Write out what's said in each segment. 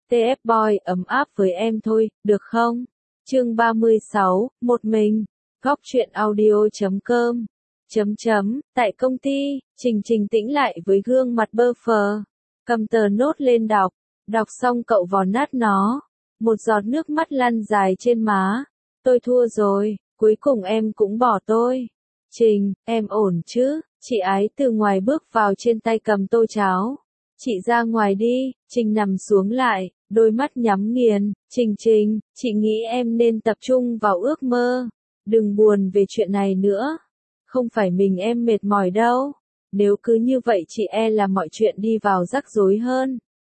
TF Boy ấm áp với em thôi, được không? Chương 36, một mình. Góc truyện audio.com. Tại công ty, Trình tĩnh lại với gương mặt bơ phờ. Cầm tờ nốt lên đọc. Đọc xong cậu vò nát nó. Một giọt nước mắt lăn dài trên má. Tôi thua rồi, cuối cùng em cũng bỏ tôi. Trình, em ổn chứ? Chị Ái từ ngoài bước vào trên tay cầm tô cháo. Chị ra ngoài đi. Trình nằm xuống lại, đôi mắt nhắm nghiền. Trình, chị nghĩ em nên tập trung vào ước mơ. Đừng buồn về chuyện này nữa. Không phải mình em mệt mỏi đâu. Nếu cứ như vậy chị e là mọi chuyện đi vào rắc rối hơn.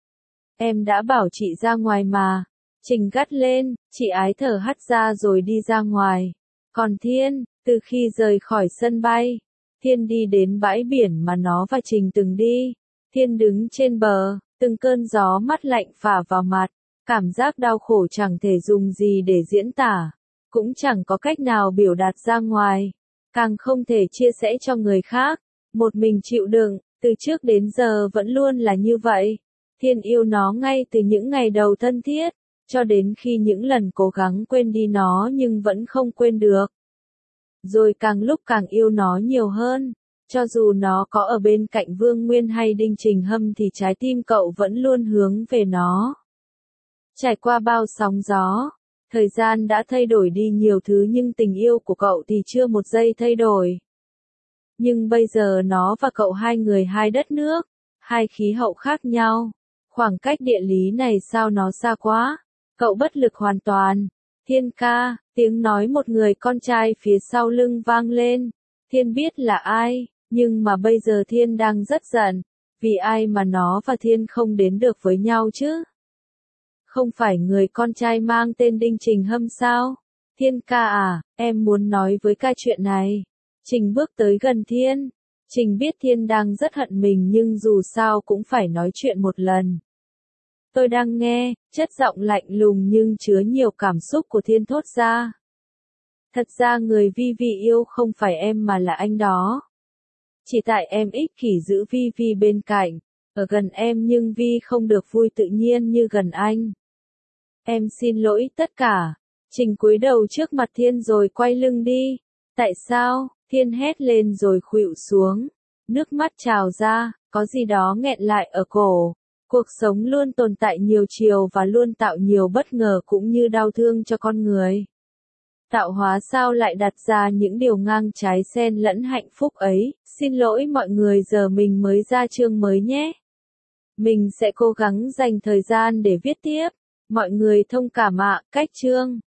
Em đã bảo chị ra ngoài mà. Trình gắt lên, chị Ái thở hắt ra rồi đi ra ngoài. Còn Thiên, từ khi rời khỏi sân bay, Thiên đi đến bãi biển mà nó và Trình từng đi. Thiên đứng trên bờ, từng cơn gió mát lạnh phả vào mặt. Cảm giác đau khổ chẳng thể dùng gì để diễn tả. Cũng chẳng có cách nào biểu đạt ra ngoài. Càng không thể chia sẻ cho người khác. Một mình chịu đựng, từ trước đến giờ vẫn luôn là như vậy. Thiên yêu nó ngay từ những ngày đầu thân thiết, cho đến khi những lần cố gắng quên đi nó nhưng vẫn không quên được. Rồi càng lúc càng yêu nó nhiều hơn. Cho dù nó có ở bên cạnh Vương Nguyên hay Đinh Trình Hâm thì trái tim cậu vẫn luôn hướng về nó. Trải qua bao sóng gió, thời gian đã thay đổi đi nhiều thứ nhưng tình yêu của cậu thì chưa một giây thay đổi. Nhưng bây giờ nó và cậu hai người hai đất nước, hai khí hậu khác nhau. Khoảng cách địa lý này sao nó xa quá. Cậu bất lực hoàn toàn. Thiên ca, tiếng nói một người con trai phía sau lưng vang lên. Thiên biết là ai, nhưng mà bây giờ Thiên đang rất giận. Vì ai mà nó và Thiên không đến được với nhau chứ? Không phải người con trai mang tên Đinh Trình Hâm sao? Thiên ca à, em muốn nói với ca chuyện này. Trình bước tới gần Thiên. Trình biết Thiên đang rất hận mình nhưng dù sao cũng phải nói chuyện một lần. Tôi đang nghe, chất giọng lạnh lùng nhưng chứa nhiều cảm xúc của Thiên thốt ra. Thật ra người Vi yêu không phải em mà là anh đó. Chỉ tại em ích kỷ giữ Vi bên cạnh, ở gần em nhưng Vi không được vui tự nhiên như gần anh. Em xin lỗi tất cả. Trình cúi đầu trước mặt Thiên rồi quay lưng đi. Tại sao? Thiên hét lên rồi khuỵu xuống. Nước mắt trào ra, có gì đó nghẹn lại ở cổ. Cuộc sống luôn tồn tại nhiều chiều và luôn tạo nhiều bất ngờ cũng như đau thương cho con người. Tạo hóa sao lại đặt ra những điều ngang trái xen lẫn hạnh phúc ấy. Xin lỗi mọi người, giờ mình mới ra chương mới nhé. Mình sẽ cố gắng dành thời gian để viết tiếp. Mọi người thông cảm ạ. Cách chương